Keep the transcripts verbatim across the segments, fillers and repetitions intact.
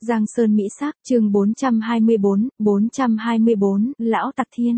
Giang Sơn Mỹ Sắc, chương bốn trăm hai mươi bốn, bốn trăm hai mươi bốn, Lão Tặc Thiên.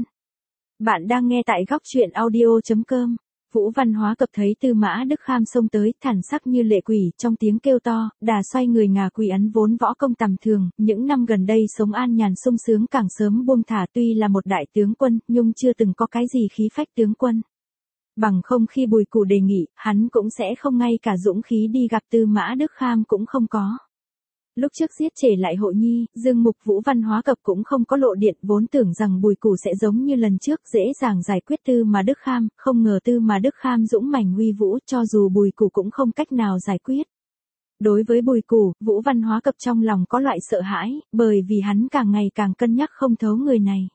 Bạn đang nghe tại góc truyện audio chấm com. Vũ Văn Hóa Cập thấy Tư Mã Đức Kham xông tới, thản sắc như lệ quỷ, trong tiếng kêu to, đà xoay người ngà quỳ ấn vốn võ công tầm thường, những năm gần đây sống an nhàn sung sướng càng sớm buông thả, tuy là một đại tướng quân, nhưng chưa từng có cái gì khí phách tướng quân. Bằng không khi Bùi Củ đề nghị, hắn cũng sẽ không, ngay cả dũng khí đi gặp Tư Mã Đức Kham cũng không có. Lúc trước giết Trề Lại Hộ Nhi, Dương Mục Vũ Văn Hóa Cập cũng không có lộ điện, vốn tưởng rằng Bùi Củ sẽ giống như lần trước dễ dàng giải quyết Tư Mã Đức Kham, không ngờ Tư Mã Đức Kham dũng mãnh uy vũ, cho dù Bùi Củ cũng không cách nào giải quyết. Đối với Bùi Củ, Vũ Văn Hóa Cập trong lòng có loại sợ hãi, bởi vì hắn càng ngày càng cân nhắc không thấu người này.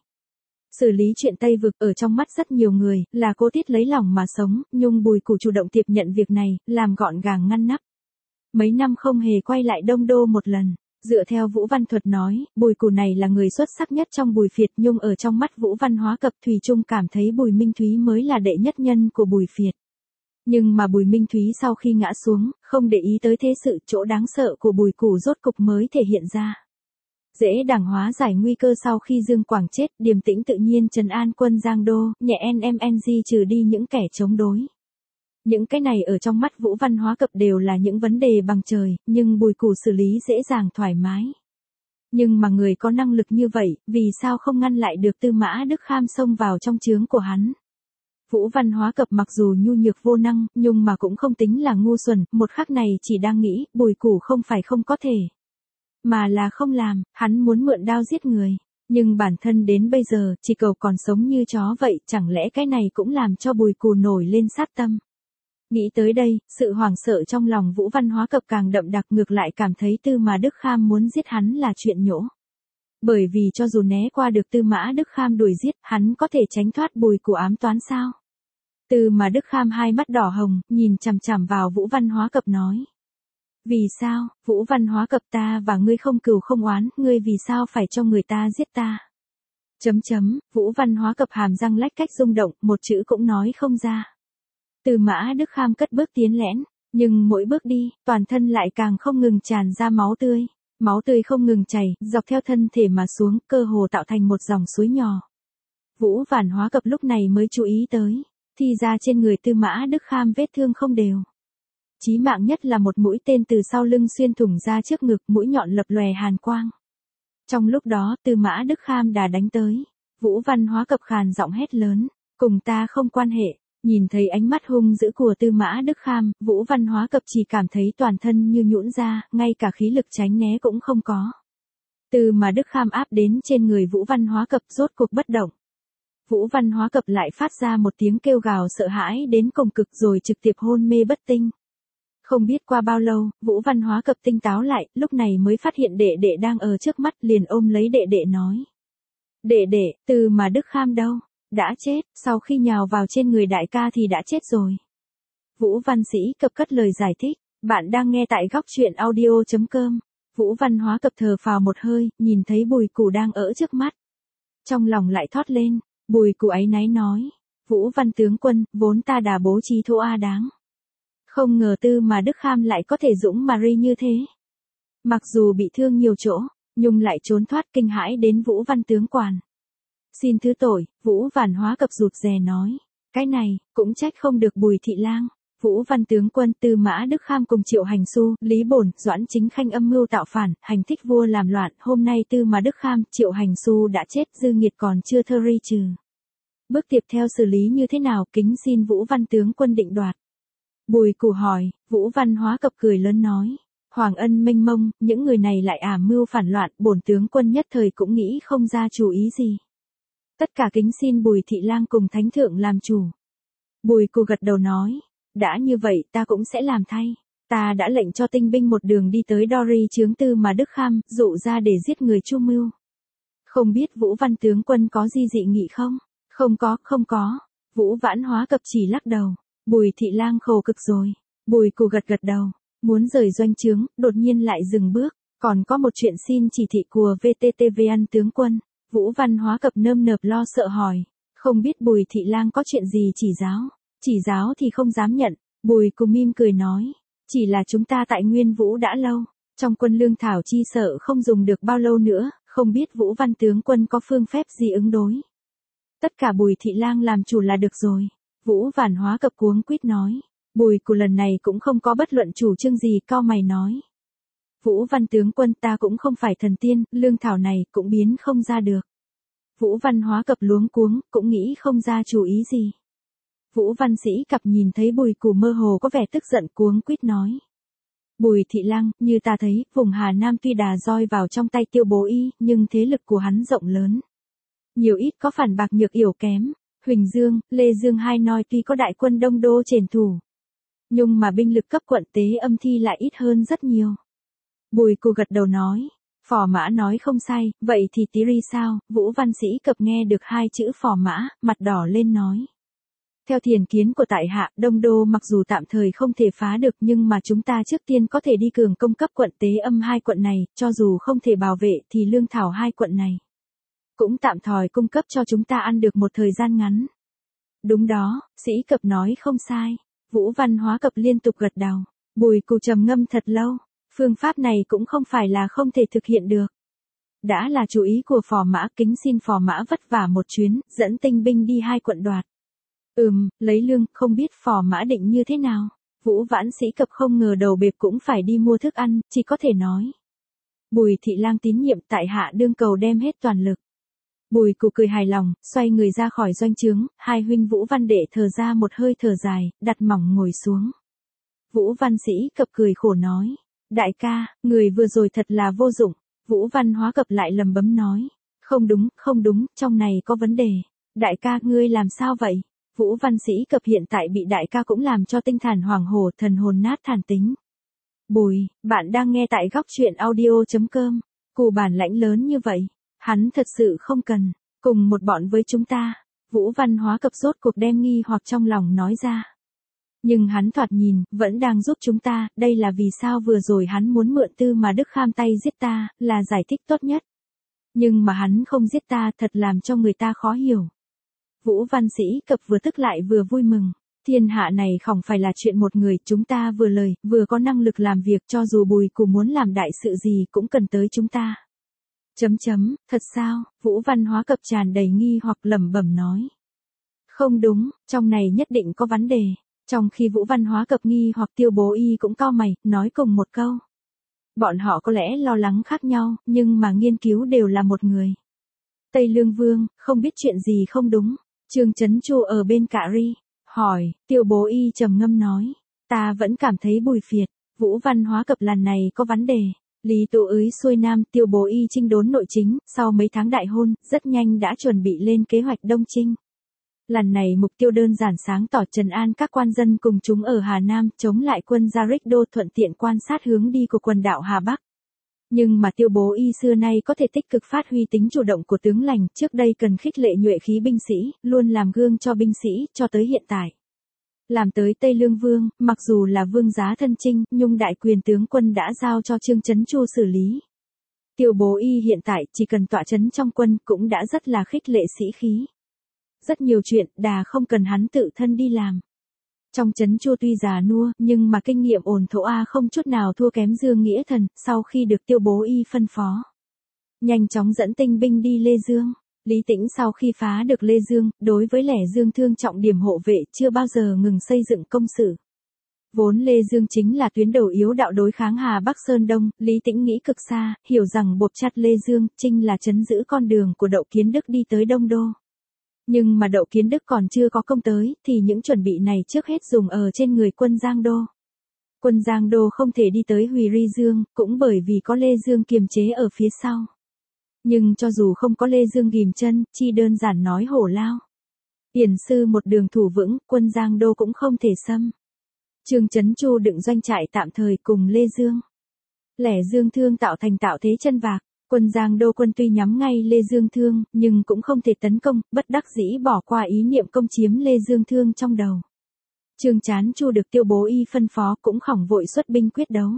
Xử lý chuyện Tây Vực ở trong mắt rất nhiều người, là cô Tiết lấy lòng mà sống, nhưng Bùi Củ chủ động tiếp nhận việc này, làm gọn gàng ngăn nắp. Mấy năm không hề quay lại Đông Đô một lần. Dựa theo Vũ Văn Thuật nói, Bùi Củ này là người xuất sắc nhất trong Bùi Phiệt, nhưng ở trong mắt Vũ Văn Hóa Cập thủy chung cảm thấy Bùi Minh Thúy mới là đệ nhất nhân của Bùi Phiệt. Nhưng mà Bùi Minh Thúy sau khi ngã xuống, không để ý tới thế sự, chỗ đáng sợ của Bùi Củ rốt cục mới thể hiện ra. Dễ dàng hóa giải nguy cơ sau khi Dương Quảng chết, điềm tĩnh tự nhiên trấn an quân Giang Đô, nhẹ en em en giê trừ đi những kẻ chống đối. Những cái này ở trong mắt Vũ Văn Hóa Cập đều là những vấn đề bằng trời, nhưng Bùi Củ xử lý dễ dàng thoải mái. Nhưng mà người có năng lực như vậy, vì sao không ngăn lại được Tư Mã Đức Kham xông vào trong trướng của hắn? Vũ Văn Hóa Cập mặc dù nhu nhược vô năng, nhưng mà cũng không tính là ngu xuẩn, một khắc này chỉ đang nghĩ, Bùi Củ không phải không có thể, mà là không làm, hắn muốn mượn đao giết người. Nhưng bản thân đến bây giờ, chỉ cầu còn sống như chó vậy, chẳng lẽ cái này cũng làm cho Bùi Củ nổi lên sát tâm? Nghĩ tới đây, sự hoảng sợ trong lòng Vũ Văn Hóa Cập càng đậm đặc, ngược lại cảm thấy Tư Mã Đức Kham muốn giết hắn là chuyện nhỗ. Bởi vì cho dù né qua được Tư Mã Đức Kham đuổi giết, hắn có thể tránh thoát Bùi Củ ám toán sao? Tư Mã Đức Kham hai mắt đỏ hồng, nhìn chằm chằm vào Vũ Văn Hóa Cập nói. Vì sao, Vũ Văn Hóa Cập, ta và ngươi không cừu không oán, ngươi vì sao phải cho người ta giết ta? Chấm chấm, Vũ Văn Hóa Cập hàm răng lách cách rung động, một chữ cũng nói không ra. Tư Mã Đức Kham cất bước tiến lẻn, nhưng mỗi bước đi, toàn thân lại càng không ngừng tràn ra máu tươi. Máu tươi không ngừng chảy, dọc theo thân thể mà xuống, cơ hồ tạo thành một dòng suối nhỏ. Vũ Văn Hóa Cập lúc này mới chú ý tới, thì ra trên người Tư Mã Đức Kham vết thương không đều. Chí mạng nhất là một mũi tên từ sau lưng xuyên thủng ra trước ngực, mũi nhọn lập lòe hàn quang. Trong lúc đó, Tư Mã Đức Kham đã đánh tới. Vũ Văn Hóa Cập khàn giọng hét lớn, cùng ta không quan hệ. Nhìn thấy ánh mắt hung dữ của Tư Mã Đức Kham, Vũ Văn Hóa Cập chỉ cảm thấy toàn thân như nhũn ra, ngay cả khí lực tránh né cũng không có. Tư Mã Đức Kham áp đến trên người Vũ Văn Hóa Cập, rốt cuộc bất động. Vũ Văn Hóa Cập lại phát ra một tiếng kêu gào sợ hãi đến cùng cực rồi trực tiếp hôn mê bất tinh. Không biết qua bao lâu, Vũ Văn Hóa Cập tinh táo lại, lúc này mới phát hiện đệ đệ đang ở trước mắt, liền ôm lấy đệ đệ nói. Đệ đệ, Tư Mã Đức Kham đâu? Đã chết, sau khi nhào vào trên người đại ca thì đã chết rồi. Vũ Văn Sĩ Cập cất lời giải thích, bạn đang nghe tại góc truyện audio chấm com. Vũ Văn Hóa Cập thở phào một hơi, nhìn thấy Bùi Củ đang ở trước mắt. Trong lòng lại thót lên, Bùi Củ áy náy nói, Vũ Văn tướng quân, vốn ta đã bố trí thô a đáng. Không ngờ Tư Mã Đức Kham lại có thể dũng mà ri như thế. Mặc dù bị thương nhiều chỗ, nhưng lại trốn thoát, kinh hãi đến Vũ Văn tướng quản. Xin thứ tội, Vũ Văn Hóa Cập rụt rè nói. Cái này, cũng trách không được Bùi Thị Lang. Vũ Văn tướng quân, Tư Mã Đức Kham cùng Triệu Hành Xu, Lý Bổn, Doãn Chính Khanh âm mưu tạo phản, hành thích vua làm loạn. Hôm nay Tư Mã Đức Kham, Triệu Hành Xu đã chết, dư nghiệt còn chưa thơ ri trừ. Bước tiếp theo xử lý như thế nào, kính xin Vũ Văn tướng quân định đoạt. Bùi Củ hỏi, Vũ Văn Hóa Cập cười lớn nói. Hoàng ân mênh mông, những người này lại ả mưu phản loạn, bổn tướng quân nhất thời cũng nghĩ không ra chủ ý gì. Tất cả kính xin Bùi Thị Lang cùng Thánh Thượng làm chủ. Bùi Củ gật đầu nói, đã như vậy ta cũng sẽ làm thay. Ta đã lệnh cho tinh binh một đường đi tới Dori chướng Tư Mã Đức Kham, dụ ra để giết người chu mưu. Không biết Vũ Văn tướng quân có gì dị nghị không? Không có, không có. Vũ Văn Hóa Cập chỉ lắc đầu. Bùi Thị Lang khổ cực rồi. Bùi Củ gật gật đầu, muốn rời doanh trướng, đột nhiên lại dừng bước. Còn có một chuyện xin chỉ thị của vê tê tê vê An tướng quân. Vũ Văn Hóa Cập nơm nớp lo sợ hỏi, không biết Bùi Thị Lang có chuyện gì chỉ giáo, chỉ giáo thì không dám nhận. Bùi Củ mỉm cười nói, chỉ là chúng ta tại Nguyên Vũ đã lâu, Trong quân lương thảo chi sợ không dùng được bao lâu nữa, không biết Vũ Văn tướng quân có phương phép gì ứng đối. Tất cả Bùi Thị Lang làm chủ là được rồi. Vũ Văn Hóa Cập cuống quýt nói. Bùi Cù lần này cũng không có bất luận chủ trương gì, cao mày nói. Vũ Văn tướng quân, ta cũng không phải thần tiên, lương thảo này cũng biến không ra được. Vũ Văn Hóa Cập luống cuống, cũng nghĩ không ra chủ ý gì. Vũ Văn Sĩ Cập nhìn thấy Bùi Cù mơ hồ có vẻ tức giận, cuống quýt nói. Bùi Thị Lang, như ta thấy, vùng Hà Nam tuy đà roi vào trong tay Tiêu Bố Y, nhưng thế lực của hắn rộng lớn. Nhiều ít có phản bạc nhược yểu kém. Huỳnh Dương, Lê Dương hai noi tuy có đại quân đông đô trền thủ, nhưng mà binh lực cấp quận Tế Âm Thi lại ít hơn rất nhiều. Bùi Cù gật đầu nói. Phò mã nói không sai, vậy thì tí ri sao? Vũ Văn Sĩ Cập nghe được hai chữ phò mã, mặt đỏ lên nói. Theo thiền kiến của tại hạ, đông đô mặc dù tạm thời không thể phá được, nhưng mà chúng ta trước tiên có thể đi cường công cấp quận Tế Âm hai quận này, cho dù không thể bảo vệ thì lương thảo hai quận này cũng tạm thời cung cấp cho chúng ta ăn được một thời gian ngắn. Đúng đó, Sĩ Cập nói không sai. Vũ Văn Hóa Cập liên tục gật đầu. Bùi Cù trầm ngâm thật lâu. Phương pháp này cũng không phải là không thể thực hiện được. Đã là chủ ý của phò mã, kính xin phò mã vất vả một chuyến, dẫn tinh binh đi hai quận đoạt. Ừm, lấy lương, không biết phò mã định như thế nào. Vũ Vãn Sĩ Cập không ngờ đầu bếp cũng phải đi mua thức ăn, chỉ có thể nói. Bùi Thị Lang tín nhiệm, tại hạ đương cầu đem hết toàn lực. Bùi Cù cười hài lòng, xoay người ra khỏi doanh trướng, hai huynh Vũ Văn Đệ thở ra một hơi thở dài, đặt mỏng ngồi xuống. Vũ Văn Sĩ Cập cười khổ nói. Đại ca, người vừa rồi thật là vô dụng. Vũ Văn Hóa Cập lại lầm bấm nói. Không đúng, không đúng, trong này có vấn đề. Đại ca, ngươi làm sao vậy? Vũ Văn Sĩ Cập hiện tại bị đại ca cũng làm cho tinh thần hoàng hổ, thần hồn nát thản tính. Bùi, bạn đang nghe tại góc truyện audio chấm com. Cù bản lãnh lớn như vậy, hắn thật sự không cần cùng một bọn với chúng ta. Vũ Văn Hóa Cập rốt cuộc đem nghi hoặc trong lòng nói ra. Nhưng hắn thoạt nhìn, vẫn đang giúp chúng ta, đây là vì sao vừa rồi hắn muốn mượn Tư Mà Đức Kham tay giết ta, là giải thích tốt nhất. Nhưng mà hắn không giết ta, thật làm cho người ta khó hiểu. Vũ Văn Sĩ Cập vừa tức lại vừa vui mừng. Thiên hạ này không phải là chuyện một người, chúng ta vừa lời, vừa có năng lực làm việc, cho dù Bùi Cù muốn làm đại sự gì cũng cần tới chúng ta. Chấm chấm, thật sao? Vũ Văn Hóa Cập tràn đầy nghi hoặc lẩm bẩm nói. Không đúng, trong này nhất định có vấn đề. Trong khi Vũ Văn Hóa Cập nghi hoặc, Tiêu Bố Y cũng cau mày, nói cùng một câu. Bọn họ có lẽ lo lắng khác nhau, nhưng mà nghiên cứu đều là một người. Tây Lương Vương, không biết chuyện gì không đúng. Trương Chấn Chu ở bên cạ ri, hỏi. Tiêu Bố Y trầm ngâm nói. Ta vẫn cảm thấy Bùi phiệt. Vũ Văn Hóa Cập lần này có vấn đề. Lý Tụ Ưới xuôi nam, Tiêu Bố Y chinh đốn nội chính, sau mấy tháng đại hôn, rất nhanh đã chuẩn bị lên kế hoạch đông chinh. Lần này mục tiêu đơn giản sáng tỏ, trấn an các quan dân cùng chúng ở Hà Nam, chống lại quân Gia Rích Đô, thuận tiện quan sát hướng đi của quần đảo Hà Bắc. Nhưng mà Tiêu Bố Y xưa nay có thể tích cực phát huy tính chủ động của tướng lành, trước đây cần khích lệ nhuệ khí binh sĩ, luôn làm gương cho binh sĩ, cho tới hiện tại. Làm tới Tây Lương Vương, mặc dù là vương giá thân chinh, nhưng đại quyền tướng quân đã giao cho Trương Chấn Chu xử lý. Tiêu Bố Y hiện tại chỉ cần tọa chấn trong quân cũng đã rất là khích lệ sĩ khí. Rất nhiều chuyện, đà không cần hắn tự thân đi làm. Trong Chấn Chu tuy già nua, nhưng mà kinh nghiệm ổn thổ A không chút nào thua kém Dương Nghĩa Thần, sau khi được Tiêu Bố Y phân phó. Nhanh chóng dẫn tinh binh đi Lê Dương. Lý Tĩnh sau khi phá được Lê Dương, đối với lẻ Dương Thương trọng điểm hộ vệ chưa bao giờ ngừng xây dựng công sự. Vốn Lê Dương chính là tuyến đầu yếu đạo đối kháng Hà Bắc Sơn Đông, Lý Tĩnh nghĩ cực xa, hiểu rằng buộc chặt Lê Dương, Trinh là trấn giữ con đường của Đậu Kiến Đức đi tới Đông Đô. Nhưng mà Đậu Kiến Đức còn chưa có công tới, thì những chuẩn bị này trước hết dùng ở trên người quân Giang Đô. Quân Giang Đô không thể đi tới Hùy Ri Dương, cũng bởi vì có Lê Dương kiềm chế ở phía sau. Nhưng cho dù không có Lê Dương ghìm chân, chi đơn giản nói hổ lao. Yển sư một đường thủ vững, quân Giang Đô cũng không thể xâm. Trương Chấn Chu đựng doanh trại tạm thời cùng Lê Dương. Lẻ Dương Thương tạo thành tạo thế chân vạc. Quân Giang Đô quân tuy nhắm ngay Lê Dương Thương, nhưng cũng không thể tấn công, bất đắc dĩ bỏ qua ý niệm công chiếm Lê Dương Thương trong đầu. Trương Chán Chu được Tiêu Bố Y phân phó cũng khỏng vội xuất binh quyết đấu.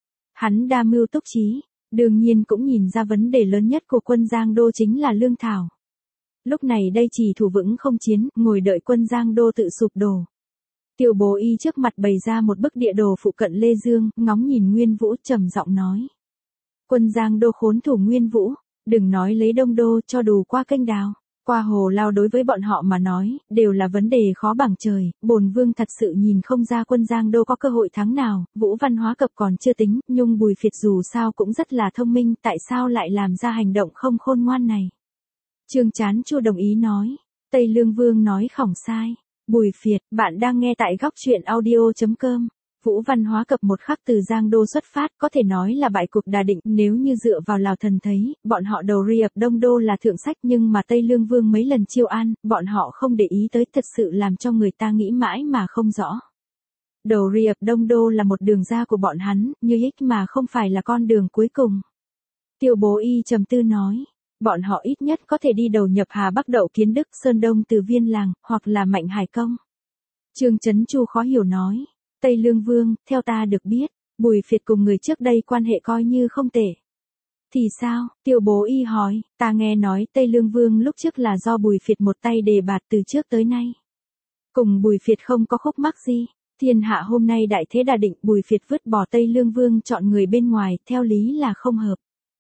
Hắn đa mưu túc trí, đương nhiên cũng nhìn ra vấn đề lớn nhất của quân Giang Đô chính là lương thảo. Lúc này đây chỉ thủ vững không chiến, ngồi đợi quân Giang Đô tự sụp đổ. Tiêu Bố Y trước mặt bày ra một bức địa đồ phụ cận Lê Dương, ngóng nhìn Nguyên Vũ trầm giọng nói. Quân Giang Đô khốn thủ Nguyên Vũ, đừng nói lấy Đông Đô cho đủ qua kênh đào, qua hồ Lao đối với bọn họ mà nói, đều là vấn đề khó bằng trời, bổn vương thật sự nhìn không ra quân Giang Đô có cơ hội thắng nào, Vũ Văn Hóa Cập còn chưa tính, nhưng Bùi Phiệt dù sao cũng rất là thông minh, tại sao lại làm ra hành động không khôn ngoan này. Trương Chán Chu đồng ý nói, Tây Lương Vương nói khổng sai. Bùi Phiệt, bạn đang nghe tại góc truyện audio.com. Vũ Văn Hóa Cập một khắc từ Giang Đô xuất phát, có thể nói là bại cuộc đà định, nếu như dựa vào Lào Thần thấy, bọn họ đầu ri ập Đông Đô là thượng sách, nhưng mà Tây Lương Vương mấy lần chiêu an, bọn họ không để ý tới, thật sự làm cho người ta nghĩ mãi mà không rõ. Đầu ri ập Đông Đô là một đường ra của bọn hắn, như ích mà không phải là con đường cuối cùng. Tiêu Bố Y trầm tư nói. Bọn họ ít nhất có thể đi đầu nhập Hà Bắc Đậu Kiến Đức, Sơn Đông từ Viên Làng, hoặc là Mạnh Hải Công. Trương Chấn Chu khó hiểu nói. Tây Lương Vương, theo ta được biết, Bùi Phiệt cùng người trước đây quan hệ coi như không tệ. Thì sao? Tiêu Bố Y hỏi, ta nghe nói Tây Lương Vương lúc trước là do Bùi Phiệt một tay đề bạt từ trước tới nay. Cùng Bùi Phiệt không có khúc mắc gì. Thiên hạ hôm nay đại thế đà định, Bùi Phiệt vứt bỏ Tây Lương Vương chọn người bên ngoài, theo lý là không hợp.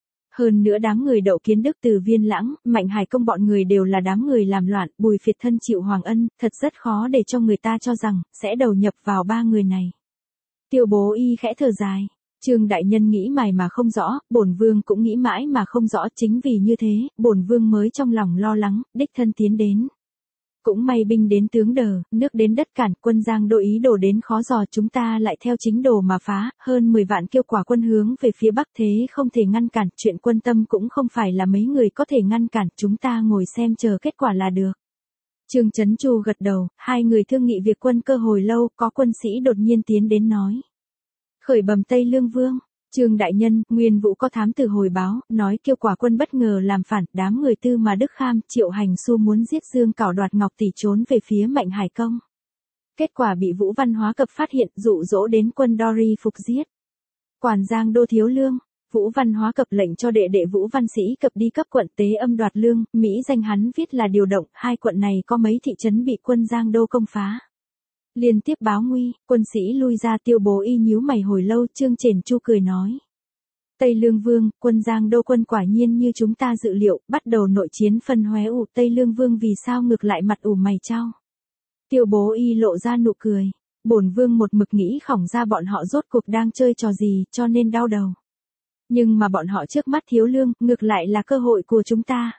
Hơn nữa đám người Đậu Kiến Đức từ Viên Lãng, Mạnh Hải Công bọn người đều là đám người làm loạn, Bùi Phiệt thân chịu Hoàng Ân, thật rất khó để cho người ta cho rằng, sẽ đầu nhập vào ba người này. Tiêu Bố Y khẽ thở dài. Trương đại nhân nghĩ mãi mà không rõ, bổn vương cũng nghĩ mãi mà không rõ, chính vì như thế, bổn vương mới trong lòng lo lắng, đích thân tiến đến. Cũng may binh đến tướng đờ, nước đến đất cản, quân Giang Đô ý đồ đến khó dò, chúng ta lại theo chính đồ mà phá, hơn mười vạn kiêu quả quân hướng về phía Bắc, thế không thể ngăn cản, chuyện quân tâm cũng không phải là mấy người có thể ngăn cản, chúng ta ngồi xem chờ kết quả là được. Trương Chấn Chu gật đầu, hai người thương nghị việc quân cơ hồi lâu, có quân sĩ đột nhiên tiến đến nói. Khởi bẩm Tây Lương Vương. Trương đại nhân, Nguyên Vũ có thám tử hồi báo, nói kiêu quả quân bất ngờ làm phản, đám người Tư Mà Đức Kham, Triệu Hành Xu muốn giết Dương Cảo đoạt Ngọc Tỷ trốn về phía Mạnh Hải Công. Kết quả bị Vũ Văn Hóa Cập phát hiện, dụ dỗ đến quân Dori phục giết. Quản Giang Đô thiếu lương, Vũ Văn Hóa Cập lệnh cho đệ đệ Vũ Văn Sĩ Cập đi cấp quận Tế Âm đoạt lương, Mỹ danh hắn viết là điều động, hai quận này có mấy thị trấn bị quân Giang Đô công phá. Liên tiếp báo nguy, quân sĩ lui ra. Tiêu Bố Y nhíu mày hồi lâu. Trương Chền Chu cười nói. Tây Lương Vương, quân Giang Đô quân quả nhiên như chúng ta dự liệu, bắt đầu nội chiến phân hóa ủ. Tây Lương Vương vì sao ngược lại mặt ủ mày chau? Tiêu Bố Y lộ ra nụ cười. Bổn vương một mực nghĩ khổng ra bọn họ rốt cuộc đang chơi trò gì, cho nên đau đầu. Nhưng mà bọn họ trước mắt thiếu lương, ngược lại là cơ hội của chúng ta.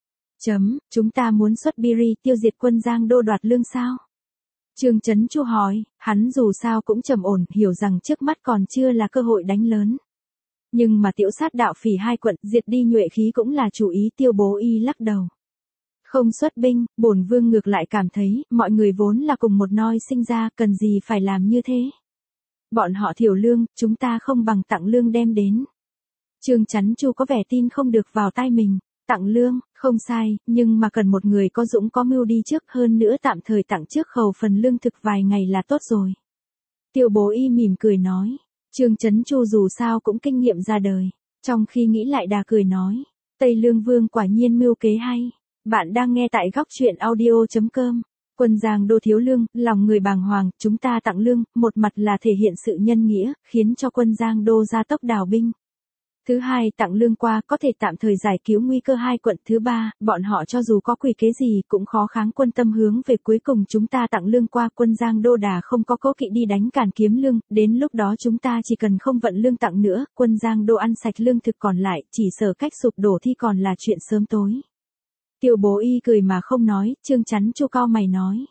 Chấm, chúng ta muốn xuất Biri tiêu diệt quân Giang Đô đoạt lương sao? Trương Chấn Chu hỏi, hắn dù sao cũng trầm ổn, hiểu rằng trước mắt còn chưa là cơ hội đánh lớn. Nhưng mà tiểu sát đạo phỉ hai quận, diệt đi nhuệ khí cũng là chủ ý. Tiêu Bố Y lắc đầu. Không xuất binh, bổn vương ngược lại cảm thấy, mọi người vốn là cùng một nôi sinh ra, cần gì phải làm như thế. Bọn họ thiểu lương, chúng ta không bằng tặng lương đem đến. Trương Chấn Chu có vẻ tin không được vào tai mình. Tặng lương, không sai, nhưng mà cần một người có dũng có mưu đi trước, hơn nữa tạm thời tặng trước khẩu phần lương thực vài ngày là tốt rồi. Tiêu Bố Y mỉm cười nói. Trương Chấn Chu dù sao cũng kinh nghiệm ra đời. Trong khi nghĩ lại đà cười nói. Tây Lương Vương quả nhiên mưu kế hay. Bạn đang nghe tại góc truyện audio.com. Quân Giang Đô thiếu lương, lòng người bàng hoàng, chúng ta tặng lương, một mặt là thể hiện sự nhân nghĩa, khiến cho quân Giang Đô gia tốc đào binh. Thứ hai, tặng lương qua, có thể tạm thời giải cứu nguy cơ hai quận. Thứ ba, bọn họ cho dù có quỷ kế gì, cũng khó kháng quân tâm hướng về. Cuối cùng chúng ta tặng lương qua, quân Giang Đô đà không có cố kỵ đi đánh càn kiếm lương, đến lúc đó chúng ta chỉ cần không vận lương tặng nữa, quân Giang Đô ăn sạch lương thực còn lại, chỉ sợ cách sụp đổ thì còn là chuyện sớm tối. Tiêu Bố Y cười mà không nói. Trương Chấn Chu cao mày nói.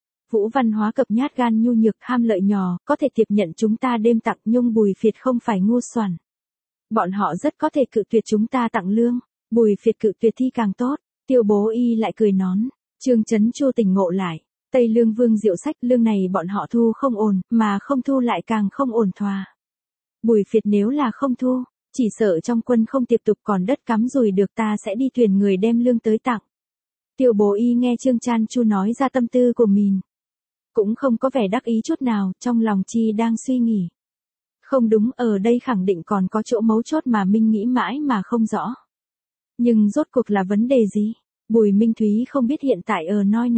Vũ Văn Hóa Cập nhát gan nhu nhược, ham lợi nhỏ, có thể tiếp nhận chúng ta đêm tặng, nhưng Bùi Phiệt không phải ngu xuẩn. Bọn họ rất có thể cự tuyệt chúng ta tặng lương, Bùi Phiệt cự tuyệt thi càng tốt. Tiêu Bố Y lại cười nón. Trương Chấn Chu tỉnh ngộ lại. Tây Lương Vương diệu sách, lương này bọn họ thu không ổn, mà không thu lại càng không ổn thỏa. Bùi Phiệt nếu là không thu, chỉ sợ trong quân không tiếp tục còn đất cắm rùi được, ta sẽ đi tuyển người đem lương tới tặng. Tiêu Bố Y nghe Trương Chan Chu nói ra tâm tư của mình. Cũng không có vẻ đắc ý chút nào, trong lòng chi đang suy nghĩ. Không đúng, ở đây khẳng định còn có chỗ mấu chốt mà Minh nghĩ mãi mà không rõ. Nhưng rốt cuộc là vấn đề gì? Bùi Minh Thúy không biết hiện tại ở nơi nào.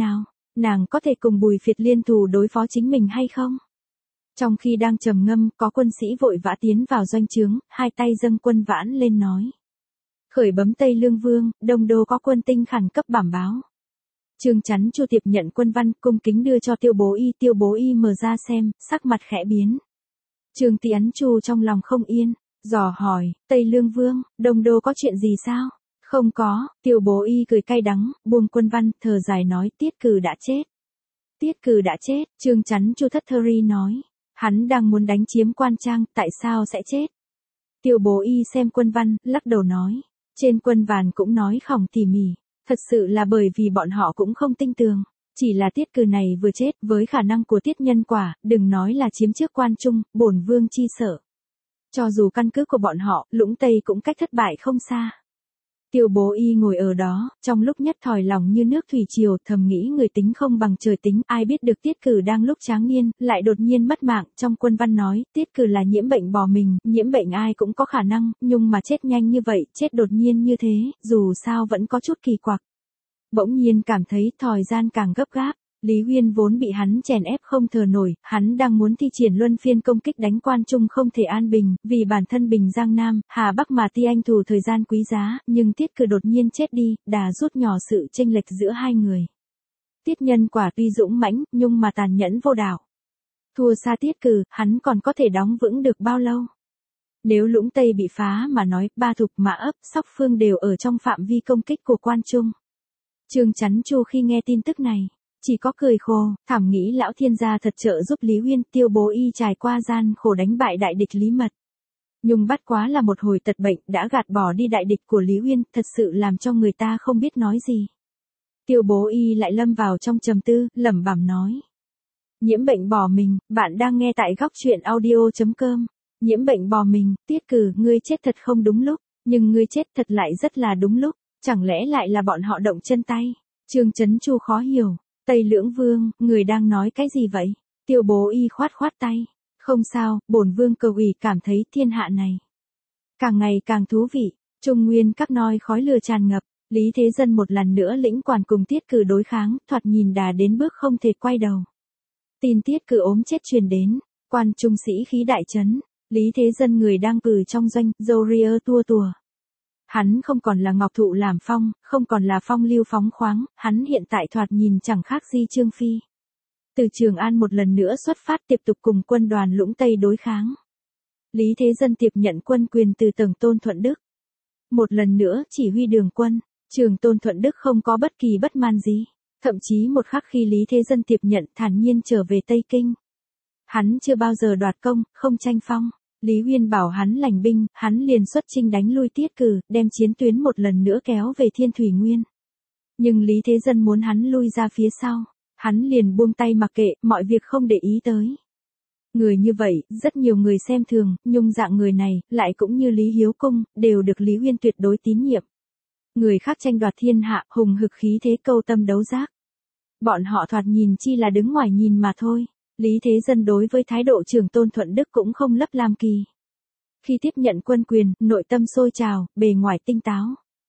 Nàng có thể cùng Bùi Việt liên thủ đối phó chính mình hay không? Trong khi đang trầm ngâm, có quân sĩ vội vã tiến vào doanh trướng, hai tay dâng quân vãn lên nói. Khởi bấm Tây Lương Vương, Đông Đô có quân tinh khẩn cấp bẩm báo. Trương Chắn Chu tiếp nhận quân văn, cung kính đưa cho Tiêu Bố Y, Tiêu Bố Y mở ra xem, sắc mặt khẽ biến. Trương Tiễn Chu trong lòng không yên, dò hỏi, Tây Lương Vương, Đông Đô có chuyện gì sao? Không có, Tiêu Bố Y cười cay đắng, buông quân văn, thở dài nói Tiết Cử đã chết. Tiết Cử đã chết, Trương Chắn Chu thất thơ ri nói. Hắn đang muốn đánh chiếm Quan Trang, tại sao sẽ chết? Tiêu Bố Y xem quân văn, lắc đầu nói. Trên quân vàn cũng nói khỏng tỉ mỉ. Thật sự là bởi vì bọn họ cũng không tin tưởng. Chỉ là Tiết Cử này vừa chết, với khả năng của Tiết Nhân Quả, đừng nói là chiếm trước Quan Trung, bổn vương chi sợ. Cho dù căn cứ của bọn họ, Lũng Tây cũng cách thất bại không xa. Tiêu Bố Y ngồi ở đó, trong lúc nhất thời lòng như nước thủy triều, thầm nghĩ người tính không bằng trời tính, ai biết được Tiết Cử đang lúc tráng niên, lại đột nhiên mất mạng, trong quân văn nói, Tiết Cử là nhiễm bệnh bò mình, nhiễm bệnh ai cũng có khả năng, nhưng mà chết nhanh như vậy, chết đột nhiên như thế, dù sao vẫn có chút kỳ quặc. Bỗng nhiên cảm thấy thời gian càng gấp gáp. Lý Huyên vốn bị hắn chèn ép không thở nổi, hắn đang muốn thi triển luân phiên công kích đánh Quan Trung không thể an bình, vì bản thân Bình Giang Nam, Hà Bắc mà ti anh thủ thời gian quý giá, nhưng Tiết Cử đột nhiên chết đi, đà rút nhỏ sự chênh lệch giữa hai người. Tiết Nhân Quả tuy dũng mãnh, nhưng mà tàn nhẫn vô đạo. Thua xa Tiết Cử, hắn còn có thể đóng vững được bao lâu? Nếu Lũng Tây bị phá mà nói, Ba Thục, Mã Ấp, Sóc Phương đều ở trong phạm vi công kích của Quan Trung. Trương Chắn Chu khi nghe tin tức này, chỉ có cười khổ, thảm nghĩ lão thiên gia thật trợ giúp Lý Huyên, Tiêu Bố Y trải qua gian khổ đánh bại đại địch Lý Mật. Nhưng bắt quá là một hồi tật bệnh đã gạt bỏ đi đại địch của Lý Huyên, thật sự làm cho người ta không biết nói gì. Tiêu Bố Y lại lâm vào trong trầm tư, lẩm bẩm nói. Nhiễm bệnh bỏ mình, bạn đang nghe tại góc truyện audio chấm com. Nhiễm bệnh bỏ mình, Tiết Cử, ngươi chết thật không đúng lúc, nhưng ngươi chết thật lại rất là đúng lúc, chẳng lẽ lại là bọn họ động chân tay? Trương Chấn Chu khó hiểu. Tây Lưỡng Vương, người đang nói cái gì vậy? Tiêu Bố Y khoát khoát tay. Không sao, bổn vương cầu ủy cảm thấy thiên hạ này càng ngày càng thú vị. Trung nguyên các noi khói lửa tràn ngập, Lý Thế Dân một lần nữa lĩnh quản cùng Tiết Cử đối kháng, thoạt nhìn đà đến bước không thể quay đầu. Tin Tiết Cử ốm chết truyền đến, Quan Trung sĩ khí đại chấn, Lý Thế Dân người đang cử trong doanh, dâu ria tua tùa. Hắn không còn là ngọc thụ làm phong, không còn là phong lưu phóng khoáng, hắn hiện tại thoạt nhìn chẳng khác gì Trương Phi. Từ Trường An một lần nữa xuất phát tiếp tục cùng quân đoàn Lũng Tây đối kháng. Lý Thế Dân tiếp nhận quân quyền từ Tưởng Tôn Thuận Đức. Một lần nữa chỉ huy đường quân, Trường Tôn Thuận Đức không có bất kỳ bất man gì. Thậm chí một khắc khi Lý Thế Dân tiếp nhận thản nhiên trở về Tây Kinh. Hắn chưa bao giờ đoạt công, không tranh phong. Lý Huyên bảo hắn lãnh binh, hắn liền xuất chinh đánh lui Tiết Cử, đem chiến tuyến một lần nữa kéo về Thiên Thủy Nguyên. Nhưng Lý Thế Dân muốn hắn lui ra phía sau, hắn liền buông tay mặc kệ, mọi việc không để ý tới. Người như vậy, rất nhiều người xem thường, nhưng dạng người này, lại cũng như Lý Hiếu Cung, đều được Lý Huyên tuyệt đối tín nhiệm. Người khác tranh đoạt thiên hạ, hùng hực khí thế câu tâm đấu giác. Bọn họ thoạt nhìn chi là đứng ngoài nhìn mà thôi. Lý Thế Dân đối với thái độ Trường Tôn Thuận Đức cũng không lấp lam kỳ. Khi tiếp nhận quân quyền, nội tâm sôi trào, bề ngoài tinh táo.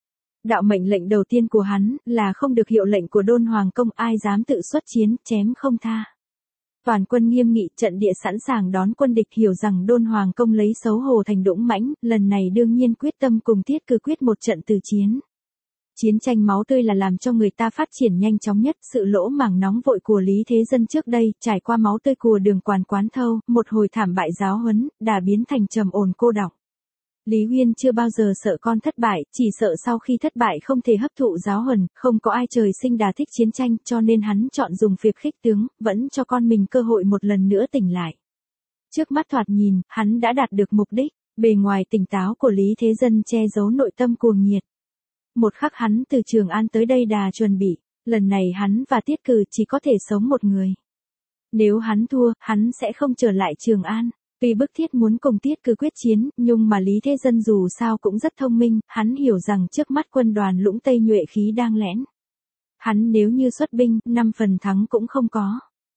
Đạo mệnh lệnh đầu tiên của hắn là không được hiệu lệnh của Đôn Hoàng Công, ai dám tự xuất chiến, chém không tha. Toàn quân nghiêm nghị, trận địa sẵn sàng đón quân địch, hiểu rằng Đôn Hoàng Công lấy xấu hổ thành dũng mãnh, lần này đương nhiên quyết tâm cùng Tiết Cử quyết một trận từ chiến. Chiến tranh máu tươi là làm cho người ta phát triển nhanh chóng nhất, sự lỗ mảng nóng vội của Lý Thế Dân trước đây, trải qua máu tươi của Đường Quản Quán Thâu, một hồi thảm bại giáo huấn, đã biến thành trầm ổn cô đọng. Lý Huyên chưa bao giờ sợ con thất bại, chỉ sợ sau khi thất bại không thể hấp thụ giáo huấn, không có ai trời sinh đà thích chiến tranh, cho nên hắn chọn dùng việc khích tướng, vẫn cho con mình cơ hội một lần nữa tỉnh lại. Trước mắt thoạt nhìn, hắn đã đạt được mục đích, bề ngoài tỉnh táo của Lý Thế Dân che giấu nội tâm cuồng nhiệt. Một khắc hắn từ Trường An tới đây đà chuẩn bị, lần này hắn và Tiết Cử chỉ có thể sống một người. Nếu hắn thua, hắn sẽ không trở lại Trường An. Vì bức thiết muốn cùng Tiết Cử quyết chiến, nhưng mà Lý Thế Dân dù sao cũng rất thông minh, hắn hiểu rằng trước mắt quân đoàn Lũng Tây nhuệ khí đang lẽn. Hắn nếu như xuất binh, năm phần thắng cũng không có.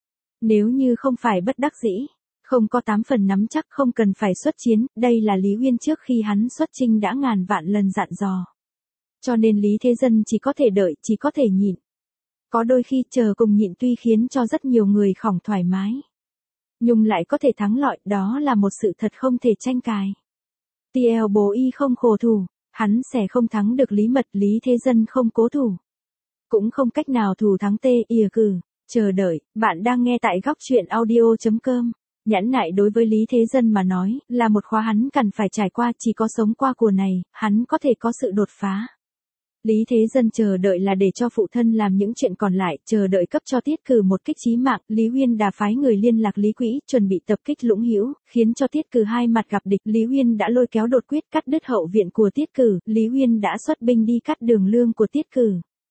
Nếu như không phải bất đắc dĩ, không có tám phần nắm chắc, không cần phải xuất chiến, đây là Lý Huyên trước khi hắn xuất chinh đã ngàn vạn lần dặn dò. Cho nên Lý Thế Dân chỉ có thể đợi, chỉ có thể nhịn. Có đôi khi chờ cùng nhịn tuy khiến cho rất nhiều người khỏng thoải mái. Nhưng lại có thể thắng lợi, đó là một sự thật không thể tranh cãi. tê lờ bố y không khổ thủ, hắn sẽ không thắng được Lý Mật, Lý Thế Dân không cố thủ. Cũng không cách nào thủ thắng tê ìa cử. Chờ đợi, bạn đang nghe tại góc chuyện audio chấm com. Nhẫn nại đối với Lý Thế Dân mà nói, là một khóa hắn cần phải trải qua, chỉ có sống qua của này, hắn có thể có sự đột phá. Lý Thế Dân chờ đợi là để cho phụ thân làm những chuyện còn lại, chờ đợi cấp cho Tiết Cử một kích chí mạng, Lý Huyên đã phái người liên lạc Lý Quỹ, chuẩn bị tập kích Lũng Hữu, khiến cho Tiết Cử hai mặt gặp địch, Lý Huyên đã lôi kéo đột quyết cắt đứt hậu viện của Tiết Cử, Lý Huyên đã xuất binh đi cắt đường lương của Tiết Cử.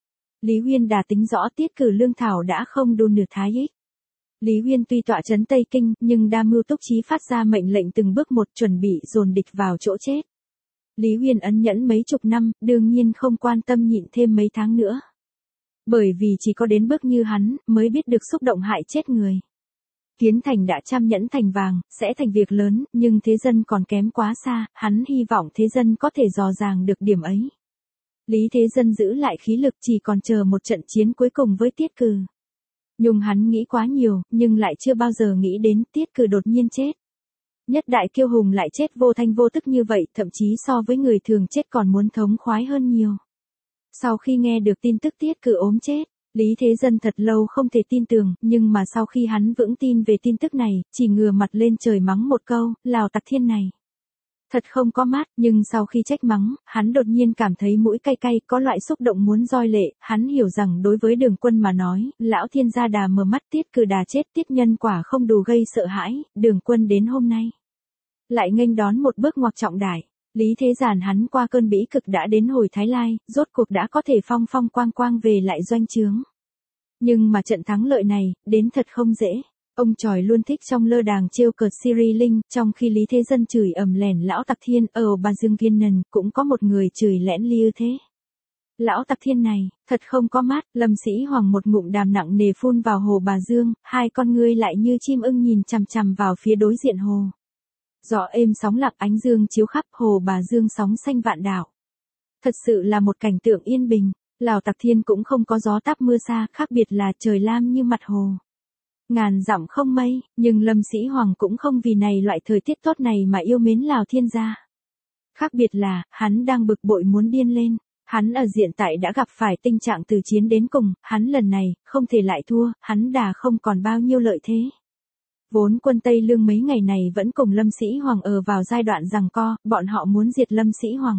Lý Huyên đã tính rõ Tiết Cử lương thảo đã không đôn nửa thái ích. Lý Huyên tuy tọa trấn Tây Kinh, nhưng đa mưu túc trí phát ra mệnh lệnh từng bước một chuẩn bị dồn địch vào chỗ chết. Lý Huyên ấn nhẫn mấy chục năm, đương nhiên không quan tâm nhịn thêm mấy tháng nữa. Bởi vì chỉ có đến bước như hắn, mới biết được xúc động hại chết người. Kiến thành đã trăm nhẫn thành vàng, sẽ thành việc lớn, nhưng thế dân còn kém quá xa, hắn hy vọng thế dân có thể dò dàng được điểm ấy. Lý Thế Dân giữ lại khí lực chỉ còn chờ một trận chiến cuối cùng với Tiết Cử. Nhưng hắn nghĩ quá nhiều, nhưng lại chưa bao giờ nghĩ đến Tiết Cử đột nhiên chết. Nhất đại kiêu hùng lại chết vô thanh vô tức như vậy, thậm chí so với người thường chết còn muốn thống khoái hơn nhiều. Sau khi nghe được tin tức Tiết Cử ốm chết, Lý Thế Dân thật lâu không thể tin tưởng, nhưng mà sau khi hắn vững tin về tin tức này, chỉ ngửa mặt lên trời mắng một câu, Lào tặc thiên này. Thật không có mát, nhưng sau khi trách mắng, hắn đột nhiên cảm thấy mũi cay cay, có loại xúc động muốn roi lệ, hắn hiểu rằng đối với Đường Quân mà nói, lão thiên gia đà mở mắt Tiết Cử đà chết, Tiết nhân quả không đủ gây sợ hãi, Đường Quân đến hôm nay lại nghênh đón một bước ngoặc trọng đại. Lý Thế Giản hắn qua cơn bĩ cực đã đến hồi Thái Lai, rốt cuộc đã có thể phong phong quang quang về lại doanh trướng. Nhưng mà trận thắng lợi này, đến thật không dễ. Ông tròi luôn thích trong lơ đàng trêu cợt Siri Linh, trong khi Lý Thế Dân chửi ầm lèn lão tặc thiên, ở Bà Dương Viên Nần, cũng có một người chửi lẽn liư thế. Lão tặc thiên này, thật không có mát, Lâm Sĩ Hoàng một ngụm đàm nặng nề phun vào hồ Bà Dương, hai con ngươi lại như chim ưng nhìn chằm chằm vào phía đối diện hồ. Gió êm sóng lặng ánh dương chiếu khắp hồ Bà Dương sóng xanh vạn đảo. Thật sự là một cảnh tượng yên bình, Lào tặc thiên cũng không có gió táp mưa xa, khác biệt là trời lam như mặt hồ. Ngàn dặm không mây, nhưng Lâm Sĩ Hoàng cũng không vì này loại thời tiết tốt này mà yêu mến Lào thiên gia. Khác biệt là, hắn đang bực bội muốn điên lên, hắn ở diện tại đã gặp phải tình trạng từ chiến đến cùng, hắn lần này, không thể lại thua, hắn đã không còn bao nhiêu lợi thế. Vốn quân Tây Lương mấy ngày này vẫn cùng Lâm Sĩ Hoàng ở vào giai đoạn giằng co, bọn họ muốn diệt Lâm Sĩ Hoàng.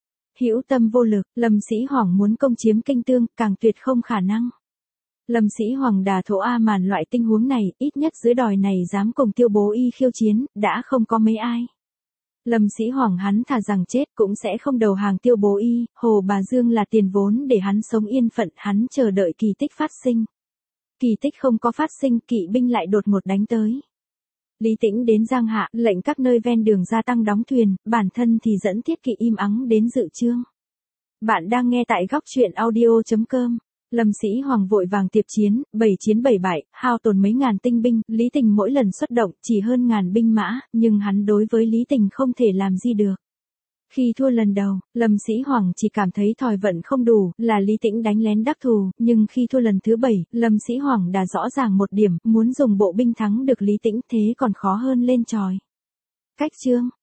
Hữu tâm vô lực, Lâm Sĩ Hoàng muốn công chiếm Kinh Tương, càng tuyệt không khả năng. Lâm Sĩ Hoàng đà thổ A màn loại tình huống này, ít nhất dưới đòi này dám cùng Tiêu Bố Y khiêu chiến, đã không có mấy ai. Lâm Sĩ Hoàng hắn thà rằng chết cũng sẽ không đầu hàng Tiêu Bố Y, hồ Bà Dương là tiền vốn để hắn sống yên phận, hắn chờ đợi kỳ tích phát sinh. Kỳ tích không có phát sinh, kỵ binh lại đột ngột đánh tới. Lý Tĩnh đến Giang Hạ, lệnh các nơi ven đường gia tăng đóng thuyền, bản thân thì dẫn thiết kỵ im ắng đến dự chương. Bạn đang nghe tại góc chuyện audio chấm com. Lâm Sĩ Hoàng vội vàng tiệp chiến, bảy chiến bảy bại, hao tổn mấy ngàn tinh binh, Lý Tình mỗi lần xuất động chỉ hơn ngàn binh mã, nhưng hắn đối với Lý Tình không thể làm gì được. Khi thua lần đầu, Lâm Sĩ Hoàng chỉ cảm thấy thòi vận không đủ, là Lý Tĩnh đánh lén đắc thù, nhưng khi thua lần thứ bảy, Lâm Sĩ Hoàng đã rõ ràng một điểm, muốn dùng bộ binh thắng được Lý Tĩnh thế còn khó hơn lên tròi. Cách chương,